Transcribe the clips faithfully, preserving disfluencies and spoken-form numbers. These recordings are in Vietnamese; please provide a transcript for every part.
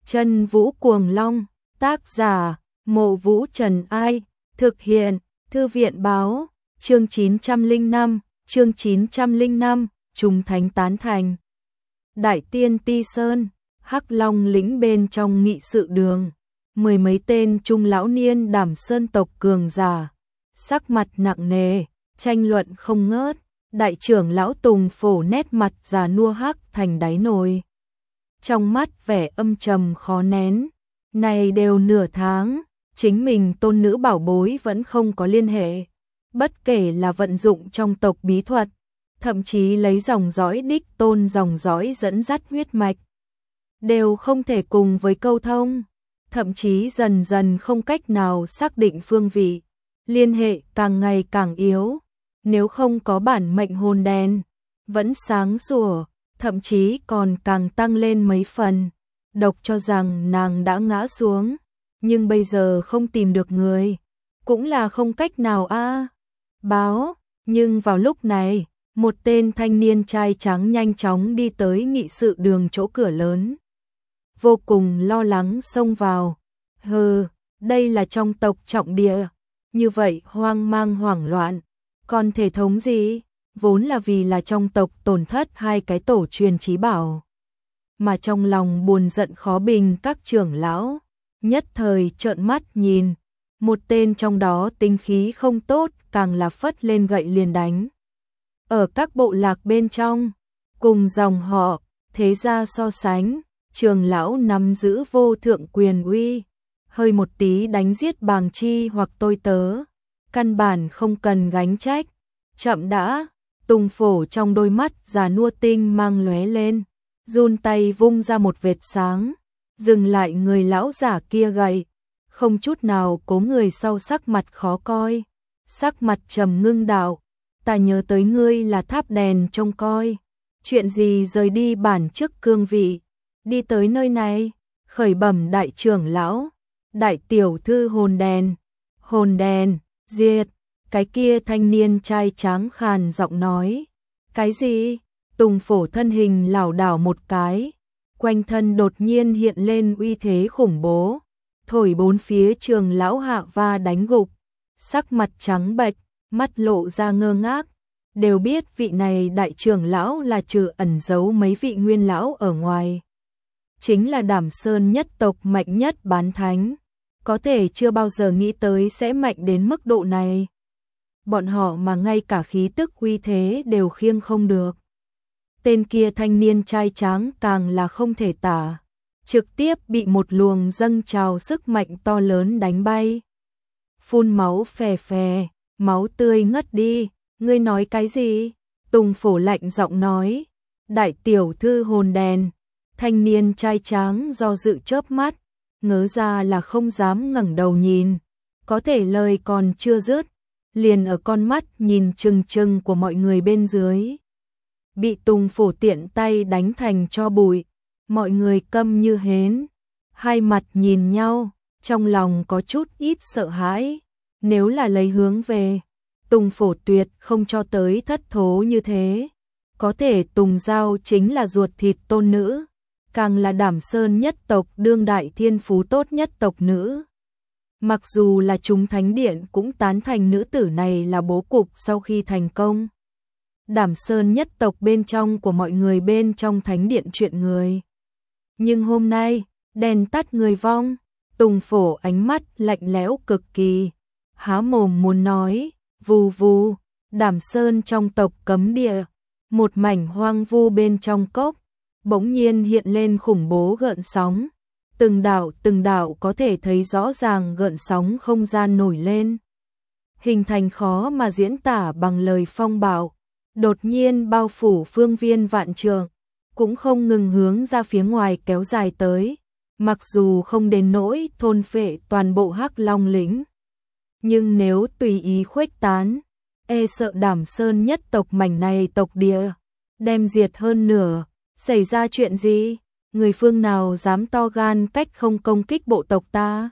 Chân Vũ Cuồng Long, tác giả, Mộ Vũ Trần Ai, thực hiện, Thư viện báo, chương chín trăm lẻ năm, chương chín trăm lẻ năm, chúng thánh tán thành. Đại tiên Ti Sơn, Hắc Long lĩnh bên trong nghị sự đường, mười mấy tên trung lão niên Đảm Sơn tộc cường giả, sắc mặt nặng nề, tranh luận không ngớt. Đại trưởng lão Tùng Phổ nét mặt già nua hắc thành đáy nồi, trong mắt vẻ âm trầm khó nén. Này đều nửa tháng, chính mình tôn nữ bảo bối vẫn không có liên hệ, bất kể là vận dụng trong tộc bí thuật, thậm chí lấy dòng dõi đích tôn dòng dõi dẫn dắt huyết mạch, đều không thể cùng với câu thông, thậm chí dần dần không cách nào xác định phương vị, liên hệ càng ngày càng yếu. Nếu không có bản mệnh hồn đèn, vẫn sáng sủa, thậm chí còn càng tăng lên mấy phần. Độc cho rằng nàng đã ngã xuống, nhưng bây giờ không tìm được người, cũng là không cách nào a. À. Báo, nhưng vào lúc này, một tên thanh niên trai trắng nhanh chóng đi tới nghị sự đường chỗ cửa lớn. Vô cùng lo lắng xông vào. Hừ, đây là trong tộc trọng địa, như vậy hoang mang hoảng loạn. Còn thể thống gì, vốn là vì là trong tộc tổn thất hai cái tổ truyền chí bảo. Mà trong lòng buồn giận khó bình các trưởng lão, nhất thời trợn mắt nhìn, một tên trong đó tính khí không tốt càng là phất lên gậy liền đánh. Ở các bộ lạc bên trong, cùng dòng họ, thế gia so sánh, trưởng lão nắm giữ vô thượng quyền uy, hơi một tí đánh giết bàng chi hoặc tôi tớ. Căn bản không cần gánh trách. Chậm đã, Tùng Phổ trong đôi mắt già nua tinh mang lóe lên, run tay vung ra một vệt sáng, dừng lại người lão giả kia gầy, không chút nào cố người sau sắc mặt khó coi, sắc mặt trầm ngưng đạo, ta nhớ tới ngươi là tháp đèn trông coi, chuyện gì rời đi bản chức cương vị, đi tới nơi này, khởi bẩm đại trưởng lão, đại tiểu thư hồn đèn, hồn đèn. Diệt, cái kia thanh niên trai tráng khàn giọng nói. Cái gì? Tùng Phổ thân hình lảo đảo một cái, quanh thân đột nhiên hiện lên uy thế khủng bố, thổi bốn phía trường lão hạ va đánh gục, sắc mặt trắng bệch, mắt lộ ra ngơ ngác, đều biết vị này đại trưởng lão là trừ ẩn giấu mấy vị nguyên lão ở ngoài. Chính là Đảm Sơn nhất tộc mạnh nhất bán thánh. Có thể chưa bao giờ nghĩ tới sẽ mạnh đến mức độ này. Bọn họ mà ngay cả khí tức uy thế đều khiêng không được. Tên kia thanh niên trai tráng càng là không thể tả, trực tiếp bị một luồng dâng trào sức mạnh to lớn đánh bay. Phun máu phè phè, máu tươi ngất đi, ngươi nói cái gì? Tùng Phổ lạnh giọng nói, đại tiểu thư hồn đèn, thanh niên trai tráng do dự chớp mắt. Ngớ ra là không dám ngẩng đầu nhìn, có thể lời còn chưa dứt, liền ở con mắt nhìn chừng chừng của mọi người bên dưới. Bị Tùng Phổ tiện tay đánh thành cho bụi, mọi người câm như hến, hai mặt nhìn nhau, trong lòng có chút ít sợ hãi, nếu là lấy hướng về, Tùng Phổ tuyệt không cho tới thất thố như thế, có thể Tùng Giao chính là ruột thịt tôn nữ. Càng là Đảm Sơn nhất tộc đương đại thiên phú tốt nhất tộc nữ. Mặc dù là chúng thánh điện cũng tán thành nữ tử này là bố cục sau khi thành công. Đảm Sơn nhất tộc bên trong của mọi người bên trong thánh điện chuyện người. Nhưng hôm nay, đèn tắt người vong, Tùng Phổ ánh mắt lạnh lẽo cực kỳ, há mồm muốn nói, vù vù, Đảm Sơn trong tộc cấm địa, một mảnh hoang vu bên trong cốc. Bỗng nhiên hiện lên khủng bố gợn sóng, từng đạo từng đạo có thể thấy rõ ràng gợn sóng không gian nổi lên, hình thành khó mà diễn tả bằng lời phong bạo, đột nhiên bao phủ phương viên vạn trượng, cũng không ngừng hướng ra phía ngoài kéo dài tới, mặc dù không đến nỗi thôn phệ toàn bộ Hắc Long lĩnh, nhưng nếu tùy ý khuếch tán, e sợ Đảm Sơn nhất tộc mảnh này tộc địa đem diệt hơn nửa. Xảy ra chuyện gì? Người phương nào dám to gan cách không công kích bộ tộc ta?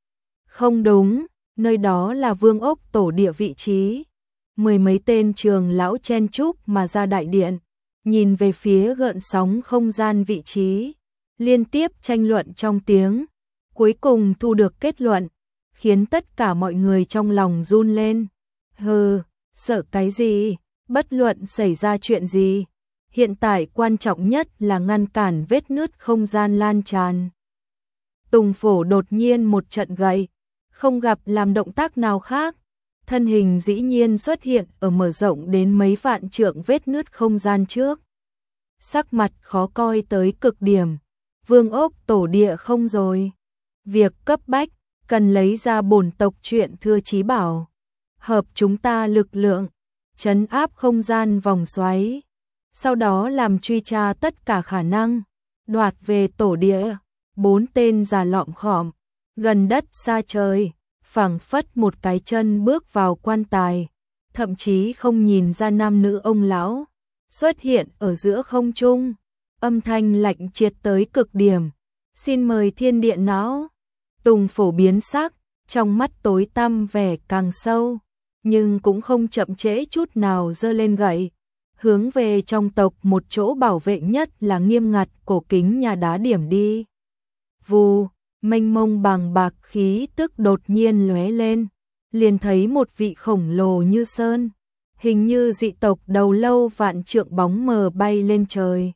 Không đúng, nơi đó là vương ốc tổ địa vị trí. Mười mấy tên trường lão chen chúc mà ra đại điện, nhìn về phía gợn sóng không gian vị trí. liên tiếp tranh luận trong tiếng, cuối cùng thu được kết luận, khiến tất cả mọi người trong lòng run lên. Hừ, sợ cái gì, bất luận xảy ra chuyện gì, hiện tại quan trọng nhất là ngăn cản vết nứt không gian lan tràn. Tùng Phổ đột nhiên một trận gậy, không gặp làm động tác nào khác, thân hình dĩ nhiên xuất hiện ở mở rộng đến mấy vạn trượng vết nứt không gian trước. Sắc mặt khó coi tới cực điểm, Vương Ốc tổ địa không rồi. Việc cấp bách, cần lấy ra bổn tộc chuyện thưa chí bảo. Hợp chúng ta lực lượng, trấn áp không gian vòng xoáy. Sau đó làm truy tra tất cả khả năng, đoạt về tổ địa. Bốn tên già lọm khọm, gần đất xa trời, phảng phất một cái chân bước vào quan tài, thậm chí không nhìn ra nam nữ ông lão, xuất hiện ở giữa không trung, âm thanh lạnh triệt tới cực điểm. Xin mời thiên địa não. Tùng Phổ biến sắc, trong mắt tối tăm vẻ càng sâu, nhưng cũng không chậm trễ chút nào giơ lên gậy, hướng về trong tộc một chỗ bảo vệ nhất là nghiêm ngặt cổ kính nhà đá điểm đi. Vù, mênh mông bàng bạc khí tức đột nhiên lóe lên, liền thấy một vị khổng lồ như sơn, hình như dị tộc đầu lâu vạn trượng bóng mờ bay lên trời.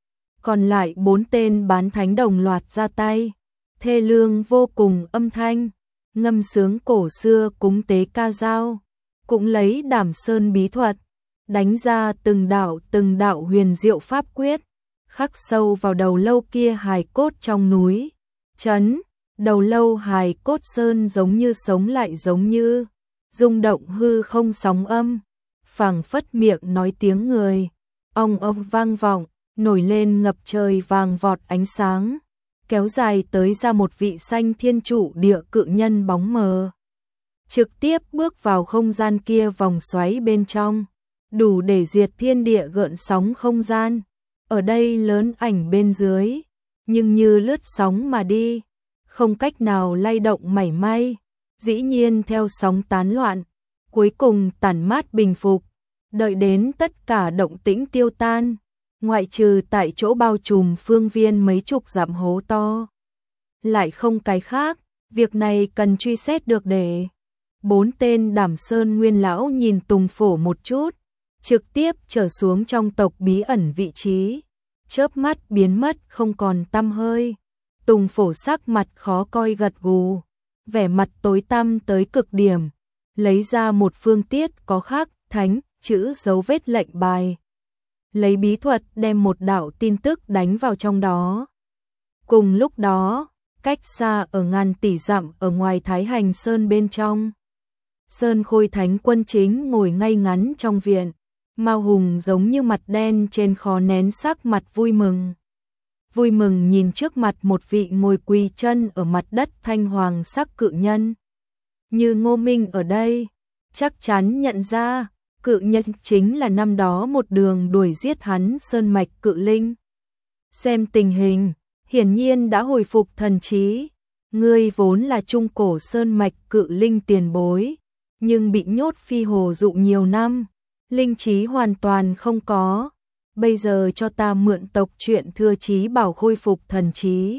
Còn lại bốn tên bán thánh đồng loạt ra tay, thê lương vô cùng âm thanh, ngâm sướng cổ xưa cúng tế ca dao, cũng lấy Đảm Sơn bí thuật, đánh ra từng đạo từng đạo huyền diệu pháp quyết, khắc sâu vào đầu lâu kia hài cốt trong núi. Chấn, đầu lâu hài cốt sơn giống như sống lại giống như, rung động hư không sóng âm, phảng phất miệng nói tiếng người, ong ong vang vọng, nổi lên ngập trời vàng vọt ánh sáng, kéo dài tới ra một vị xanh thiên trụ địa cự nhân bóng mờ. Trực tiếp bước vào không gian kia vòng xoáy bên trong, đủ để diệt thiên địa gợn sóng không gian, ở đây lớn ảnh bên dưới. Nhưng như lướt sóng mà đi, không cách nào lay động mảy may, dĩ nhiên theo sóng tán loạn, cuối cùng tản mát bình phục, đợi đến tất cả động tĩnh tiêu tan, ngoại trừ tại chỗ bao trùm phương viên mấy chục dặm hố to. Lại không cái khác, việc này cần truy xét được để. Bốn tên Đảm Sơn nguyên lão nhìn Tùng Phổ một chút, trực tiếp trở xuống trong tộc bí ẩn vị trí. Chớp mắt biến mất không còn tăm hơi. Tùng Phổ sắc mặt khó coi gật gù, vẻ mặt tối tăm tới cực điểm, lấy ra một phương tiết có khắc thánh chữ dấu vết lệnh bài, lấy bí thuật đem một đạo tin tức đánh vào trong đó. Cùng lúc đó, cách xa ở ngàn tỷ dặm ở ngoài Thái Hành Sơn bên trong, Sơn Khôi Thánh Quân chính ngồi ngay ngắn trong viện. Mao Hùng giống như mặt đen trên khó nén sắc mặt vui mừng. Vui mừng nhìn trước mặt một vị ngồi quỳ chân ở mặt đất thanh hoàng sắc cự nhân. Như Ngô Minh ở đây, chắc chắn nhận ra, cự nhân chính là năm đó một đường đuổi giết hắn sơn mạch cự linh. Xem tình hình, hiển nhiên đã hồi phục thần trí. Ngươi vốn là trung cổ sơn mạch cự linh tiền bối, nhưng bị nhốt phi hồ dụ nhiều năm. Linh trí hoàn toàn không có, bây giờ cho ta mượn tộc chuyện thưa chí bảo khôi phục thần trí.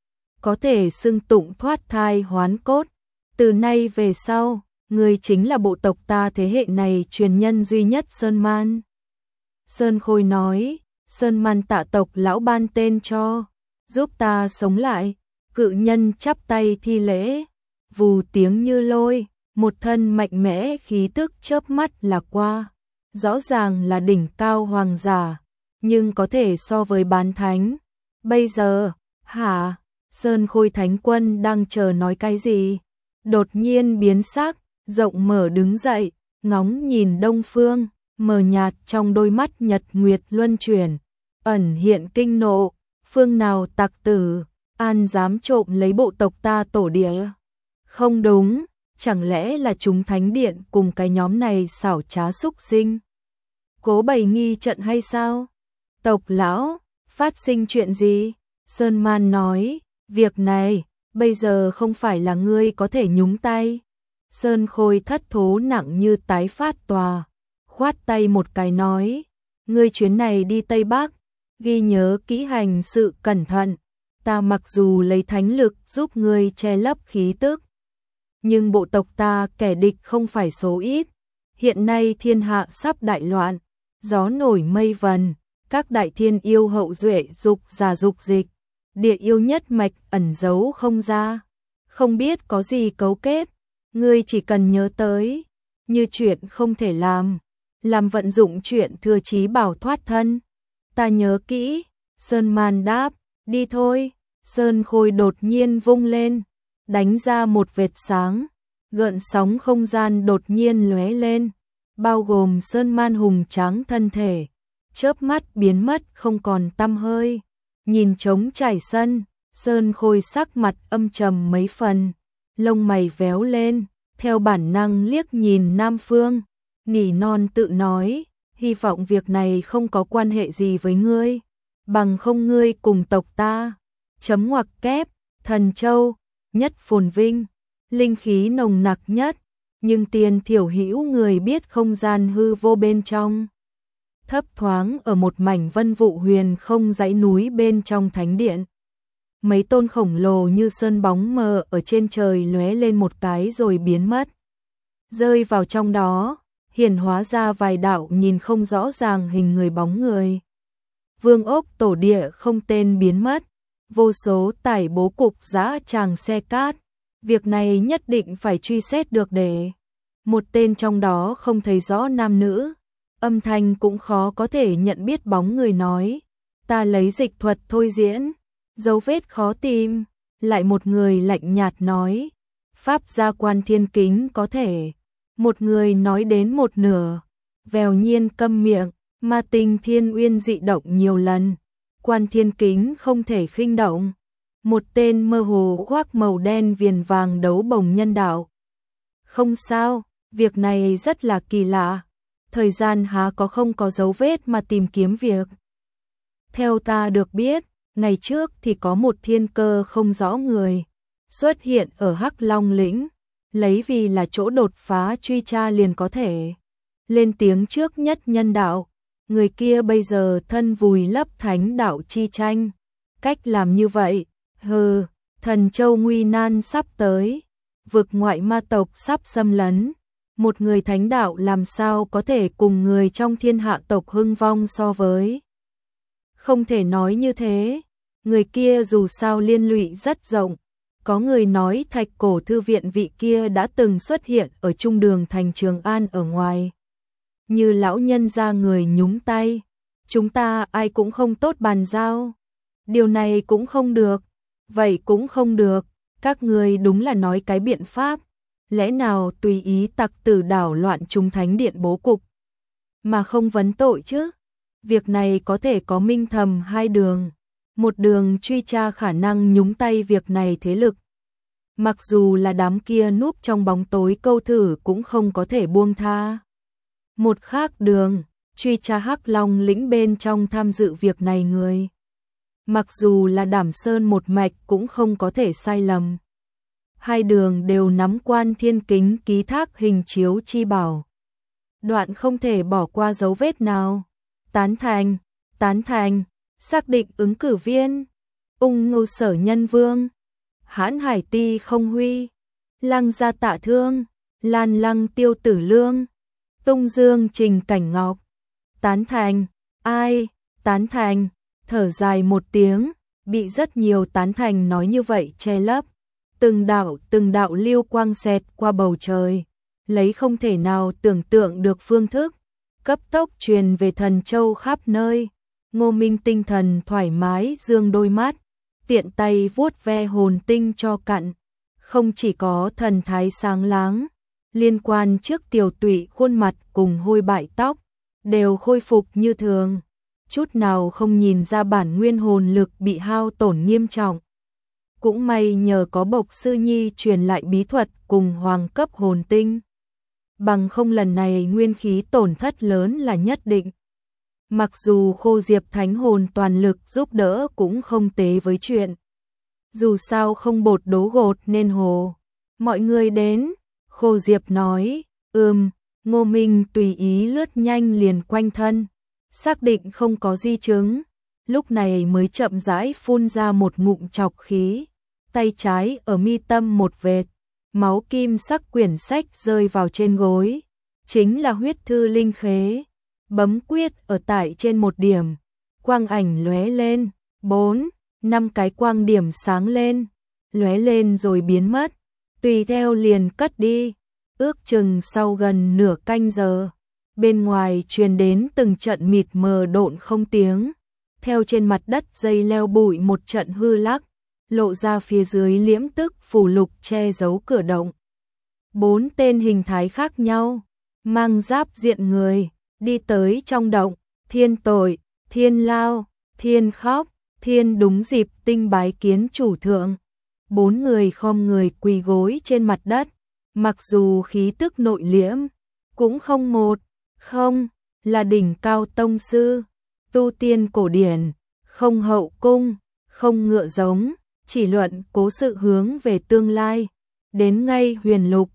Có thể xưng tụng thoát thai hoán cốt, từ nay về sau, ngươi chính là bộ tộc ta thế hệ này truyền nhân duy nhất Sơn Man. Sơn Khôi nói, Sơn Man tạ tộc lão ban tên cho, giúp ta sống lại, cự nhân chắp tay thi lễ, vù tiếng như lôi, một thân mạnh mẽ khí tức chớp mắt là qua. Rõ ràng là đỉnh cao hoàng giả, nhưng có thể so với bán thánh. Bây giờ, hả? Sơn Khôi Thánh Quân đang chờ nói cái gì? Đột nhiên biến sắc, rộng mở đứng dậy, ngóng nhìn đông phương, mờ nhạt trong đôi mắt nhật nguyệt luân chuyển, ẩn hiện kinh nộ, phương nào tặc tử, an dám trộm lấy bộ tộc ta tổ địa? Không đúng. Chẳng lẽ là chúng thánh điện cùng cái nhóm này xảo trá xúc sinh? Cố bày nghi trận hay sao? Tộc lão, phát sinh chuyện gì? Sơn Man nói, việc này, bây giờ không phải là ngươi có thể nhúng tay. Sơn Khôi thất thố nặng như tái phát tòa, khoát tay một cái nói, ngươi chuyến này đi Tây Bắc, ghi nhớ kỹ hành sự cẩn thận, ta mặc dù lấy thánh lực giúp ngươi che lấp khí tức, nhưng bộ tộc ta kẻ địch không phải số ít. Hiện nay thiên hạ sắp đại loạn, gió nổi mây vần, các đại thiên yêu hậu duệ dục giả dục dịch, địa yêu nhất mạch ẩn giấu không ra, không biết có gì cấu kết, ngươi chỉ cần nhớ tới, như chuyện không thể làm, làm vận dụng chuyện thừa chí bảo thoát thân. Ta nhớ kỹ, Sơn Man đáp, đi thôi. Sơn Khôi đột nhiên vung lên, đánh ra một vệt sáng, gợn sóng không gian đột nhiên lóe lên, bao gồm Sơn Man hùng tráng thân thể, chớp mắt biến mất không còn tăm hơi. Nhìn trống trải sân, Sơn Khôi sắc mặt âm trầm mấy phần, lông mày véo lên, theo bản năng liếc nhìn Nam Phương, nỉ non tự nói, hy vọng việc này không có quan hệ gì với ngươi, bằng không ngươi cùng tộc ta. Chấm ngoặc kép, Thần Châu, nhất phồn vinh, linh khí nồng nặc nhất, nhưng tiền thiểu hữu người biết không gian hư vô bên trong. Thấp thoáng ở một mảnh vân vụ huyền không dãy núi bên trong thánh điện. Mấy tôn khổng lồ như sơn bóng mờ ở trên trời lóe lên một cái rồi biến mất. Rơi vào trong đó, hiển hóa ra vài đạo nhìn không rõ ràng hình người bóng người. Vương ốc tổ địa không tên biến mất. Vô số tải bố cục dã tràng xe cát, việc này nhất định phải truy xét được để. Một tên trong đó không thấy rõ nam nữ, âm thanh cũng khó có thể nhận biết bóng người nói. Ta lấy dịch thuật thôi diễn, dấu vết khó tìm, lại một người lạnh nhạt nói. Pháp gia Quan Thiên Kính có thể. Một người nói đến một nửa, vèo nhiên câm miệng, ma tinh thiên uyên dị động nhiều lần. Quan Thiên Kính không thể khinh động. Một tên mơ hồ khoác màu đen viền vàng đấu bồng nhân đạo. Không sao, việc này rất là kỳ lạ. Thời gian há có không có dấu vết mà tìm kiếm việc. Theo ta được biết, ngày trước thì có một thiên cơ không rõ người xuất hiện ở Hắc Long lĩnh, lấy vì là chỗ đột phá truy tra liền có thể lên tiếng trước nhất nhân đạo. Người kia bây giờ thân vùi lấp thánh đạo chi tranh. Cách làm như vậy, hừ, Thần Châu nguy nan sắp tới, vực ngoại ma tộc sắp xâm lấn. Một người thánh đạo làm sao có thể cùng người trong thiên hạ tộc hưng vong so với. Không thể nói như thế, người kia dù sao liên lụy rất rộng. Có người nói Thạch Cổ Thư viện vị kia đã từng xuất hiện ở trung đường thành Trường An ở ngoài. Như lão nhân ra người nhúng tay, chúng ta ai cũng không tốt bàn giao. Điều này cũng không được, vậy cũng không được, các người đúng là nói cái biện pháp. Lẽ nào tùy ý tặc tử đảo loạn chúng thánh điện bố cục, mà không vấn tội chứ? Việc này có thể có minh thầm hai đường. Một đường truy tra khả năng nhúng tay việc này thế lực. Mặc dù là đám kia núp trong bóng tối câu thử cũng không có thể buông tha. Một khác đường, truy tra Hắc Long lĩnh bên trong tham dự việc này người. Mặc dù là Đảm Sơn một mạch cũng không có thể sai lầm. Hai đường đều nắm Quan Thiên Kính ký thác hình chiếu chi bảo. Đoạn không thể bỏ qua dấu vết nào. Tán thành, tán thành, xác định ứng cử viên. Ung Ngô Sở Nhân Vương, Hãn Hải Ti Không Huy, Lăng Gia Tạ Thương, Lan Lăng Tiêu Tử Lương, Tung Dương Trình Cảnh Ngọc. Tán thành, ai, tán thành, thở dài một tiếng, bị rất nhiều tán thành nói như vậy che lấp. Từng đạo từng đạo lưu quang xẹt qua bầu trời, lấy không thể nào tưởng tượng được phương thức, cấp tốc truyền về Thần Châu khắp nơi. Ngô Minh tinh thần thoải mái dương đôi mắt, tiện tay vuốt ve hồn tinh cho cặn. Không chỉ có thần thái sáng láng, liên quan trước tiểu tụy khuôn mặt cùng hôi bại tóc, đều khôi phục như thường, chút nào không nhìn ra bản nguyên hồn lực bị hao tổn nghiêm trọng. Cũng may nhờ có Bộc Sư Nhi truyền lại bí thuật cùng hoàng cấp hồn tinh. Bằng không lần này nguyên khí tổn thất lớn là nhất định. Mặc dù Khô Diệp thánh hồn toàn lực giúp đỡ cũng không tế với chuyện. Dù sao không bột đố gột nên hồ. Mọi người đến, Khô Diệp nói, ừm, Ngô Minh tùy ý lướt nhanh liền quanh thân. Xác định không có di chứng, lúc này mới chậm rãi phun ra một ngụm trọc khí, tay trái ở mi tâm một vệt, máu kim sắc quyển sách rơi vào trên gối, chính là huyết thư linh khế, bấm quyết ở tại trên một điểm, quang ảnh lóe lên, bốn, năm cái quang điểm sáng lên, lóe lên rồi biến mất, tùy theo liền cất đi, ước chừng sau gần nửa canh giờ, bên ngoài truyền đến từng trận mịt mờ độn không tiếng, theo trên mặt đất dây leo bụi một trận hư lắc, lộ ra phía dưới liễm tức phủ lục che giấu cửa động. Bốn tên hình thái khác nhau, mang giáp diện người, đi tới trong động, Thiên tội, Thiên lao, Thiên khóc, Thiên đúng dịp tinh bái kiến chủ thượng. Bốn người khom người quỳ gối trên mặt đất, mặc dù khí tức nội liễm, cũng không một, không, là đỉnh cao tông sư, tu tiên cổ điển, không hậu cung, không ngựa giống, chỉ luận cố sự hướng về tương lai, đến ngay huyền lục,